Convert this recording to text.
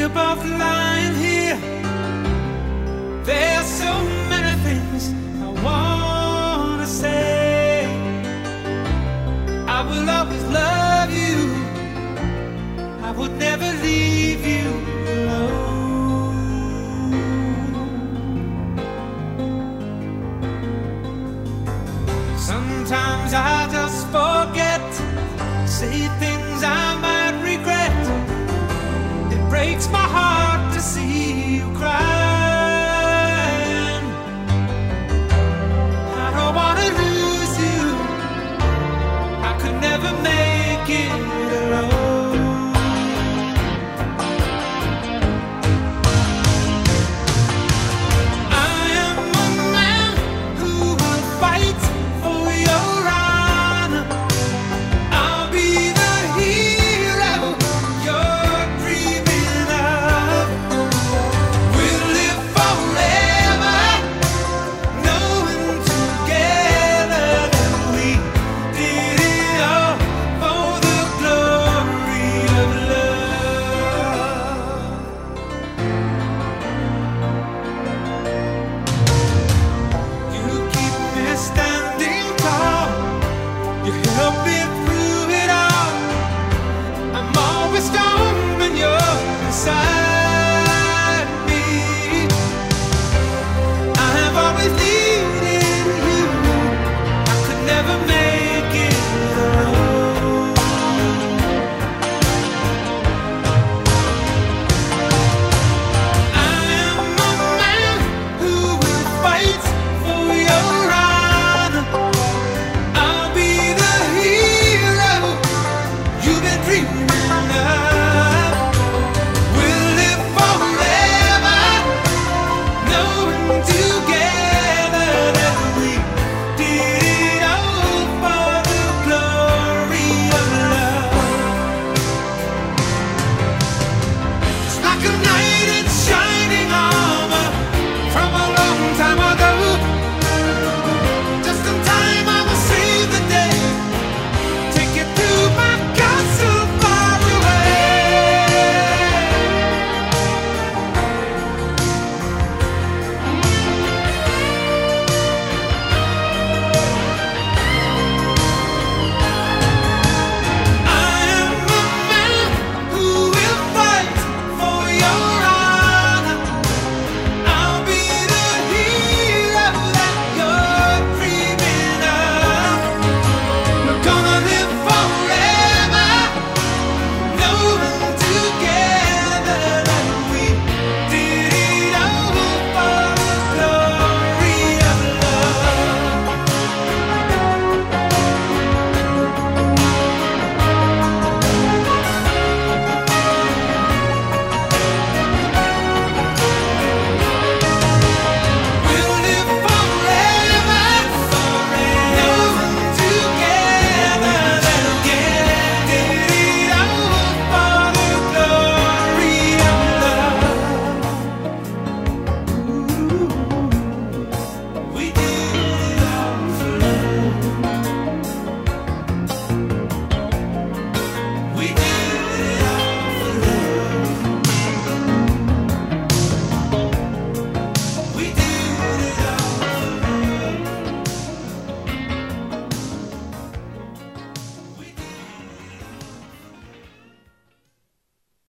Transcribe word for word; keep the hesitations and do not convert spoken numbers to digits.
we're both lying here. There's so many things I wanna say. I will always love you. I would never leave you alone. Sometimes I just forget, say things I might regret. It breaks my heart to see you crying. I don't wanna lose you. I could never make it alone. I am a man who will fight for your honor. I'll be the hero you're dreaming of. We'll live forever, knowing together that we did it all for the glory of love. You keep me standing tall. You help me through it all. I'm always strong when you're beside me. I have always needed you. I could never make it alone. I am a man who will fight for your honor. I'll be the hero you've been dreaming of.